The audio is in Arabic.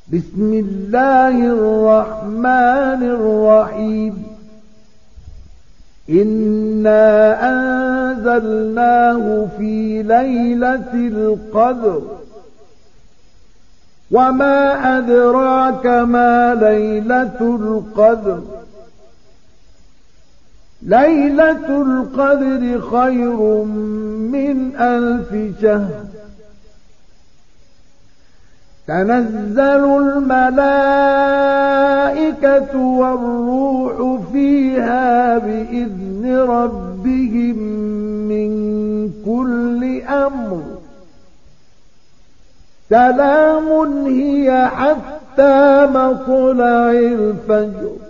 بسم الله الرحمن الرحيم إنا أنزلناه في ليلة القدر وما أدراك ما ليلة القدر ليلة القدر خير من 1000 شهر تنزل الملائكة والروح فيها بإذن ربهم من كل أمر سلام هي حتى مطلع الفجر